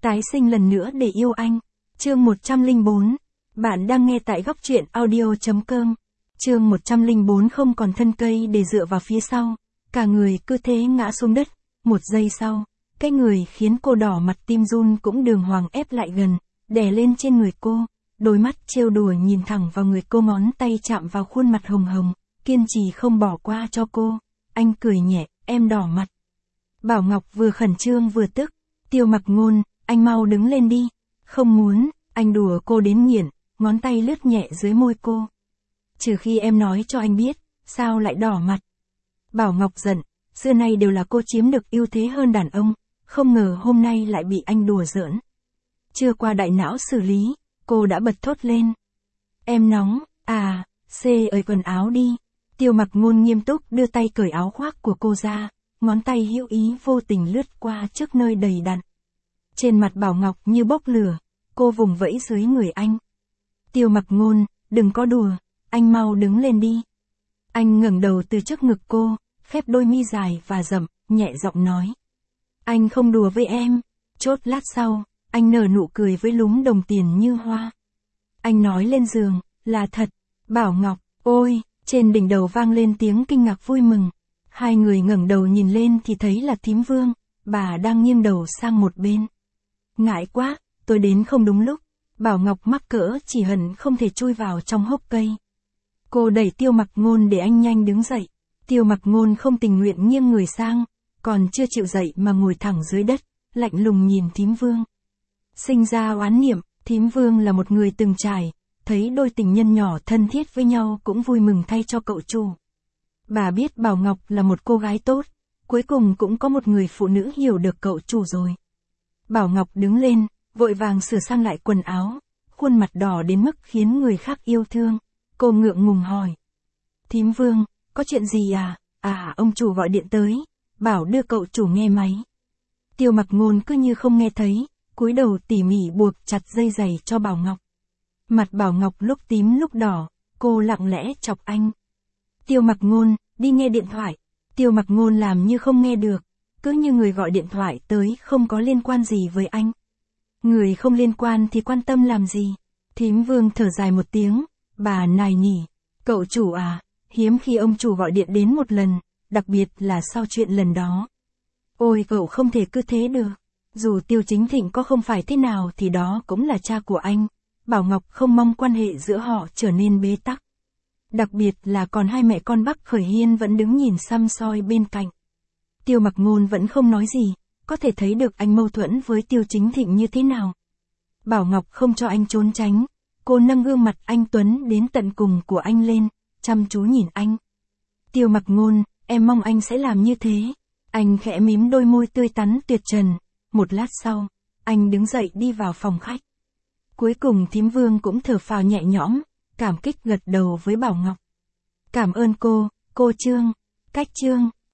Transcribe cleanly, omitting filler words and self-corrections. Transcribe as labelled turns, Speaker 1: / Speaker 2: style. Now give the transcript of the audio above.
Speaker 1: Tái sinh lần nữa để yêu anh. Chương 104. Bạn đang nghe tại góc truyện audio.com. Chương 104 không còn thân cây để dựa vào phía sau. Cả người cứ thế ngã xuống đất. Một giây sau, cái người khiến cô đỏ mặt tim run cũng đường hoàng ép lại gần, đè lên trên người cô. Đôi mắt trêu đùa nhìn thẳng vào người cô, ngón tay chạm vào khuôn mặt hồng hồng, kiên trì không bỏ qua cho cô. Anh cười nhẹ, em đỏ mặt. Bảo Ngọc vừa khẩn trương vừa tức. Tiêu Mặc Ngôn, anh mau đứng lên đi. Không muốn, anh đùa cô đến nghiện, ngón tay lướt nhẹ dưới môi cô. Trừ khi em nói cho anh biết, sao lại đỏ mặt. Bảo Ngọc giận, xưa nay đều là cô chiếm được ưu thế hơn đàn ông, không ngờ hôm nay lại bị anh đùa giỡn. Chưa qua đại não xử lý, cô đã bật thốt lên. Em nóng, à, ơi quần áo đi. Tiêu Mặc Ngôn nghiêm túc đưa tay cởi áo khoác của cô ra, ngón tay hữu ý vô tình lướt qua trước nơi đầy đặn. Trên mặt Bảo Ngọc như bốc lửa, cô vùng vẫy dưới người anh. Tiêu Mặc Ngôn, đừng có đùa, anh mau đứng lên đi. Anh ngẩng đầu từ trước ngực cô, khép đôi mi dài và rậm, nhẹ giọng nói. Anh không đùa với em. Chốt lát sau, anh nở nụ cười với lúm đồng tiền như hoa. Anh nói lên giường, là thật. Bảo Ngọc, ôi, trên đỉnh đầu vang lên tiếng kinh ngạc vui mừng. Hai người ngẩng đầu nhìn lên thì thấy là thím Vương, bà đang nghiêng đầu sang một bên. Ngại quá, tôi đến không đúng lúc. Bảo Ngọc mắc cỡ chỉ hận không thể chui vào trong hốc cây. Cô đẩy Tiêu Mặc Ngôn để anh nhanh đứng dậy. Tiêu Mặc Ngôn không tình nguyện nghiêng người sang, còn chưa chịu dậy mà ngồi thẳng dưới đất, lạnh lùng nhìn thím Vương. Sinh ra oán niệm, thím Vương là một người từng trải, thấy đôi tình nhân nhỏ thân thiết với nhau cũng vui mừng thay cho cậu chủ. Bà biết Bảo Ngọc là một cô gái tốt, cuối cùng cũng có một người phụ nữ hiểu được cậu chủ rồi. Bảo Ngọc đứng lên, vội vàng sửa sang lại quần áo, khuôn mặt đỏ đến mức khiến người khác yêu thương. Cô ngượng ngùng hỏi. Thím Vương, có chuyện gì à? À, ông chủ gọi điện tới, bảo đưa cậu chủ nghe máy. Tiêu Mặc Ngôn cứ như không nghe thấy, cúi đầu tỉ mỉ buộc chặt dây giày cho Bảo Ngọc. Mặt Bảo Ngọc lúc tím lúc đỏ, cô lặng lẽ chọc anh. Tiêu Mặc Ngôn, đi nghe điện thoại. Tiêu Mặc Ngôn làm như không nghe được, cứ như người gọi điện thoại tới không có liên quan gì với anh. Người không liên quan thì quan tâm làm gì? Thím Vương thở dài một tiếng, bà nài nỉ. Cậu chủ à, hiếm khi ông chủ gọi điện đến một lần, đặc biệt là sau chuyện lần đó. Ôi cậu không thể cứ thế được. Dù Tiêu Chính Thịnh có không phải thế nào thì đó cũng là cha của anh. Bảo Ngọc không mong quan hệ giữa họ trở nên bế tắc. Đặc biệt là còn hai mẹ con Bắc Khởi Hiên vẫn đứng nhìn săm soi bên cạnh. Tiêu Mặc Ngôn vẫn không nói gì, có thể thấy được anh mâu thuẫn với Tiêu Chính Thịnh như thế nào. Bảo Ngọc không cho anh trốn tránh, cô nâng gương mặt anh tuấn đến tận cùng của anh lên, chăm chú nhìn anh. Tiêu Mặc Ngôn, em mong anh sẽ làm như thế. Anh khẽ mím đôi môi tươi tắn tuyệt trần. Một lát sau, anh đứng dậy đi vào phòng khách. Cuối cùng thím Vương cũng thở phào nhẹ nhõm, cảm kích gật đầu với Bảo Ngọc. Cảm ơn cô Trương, cách Trương.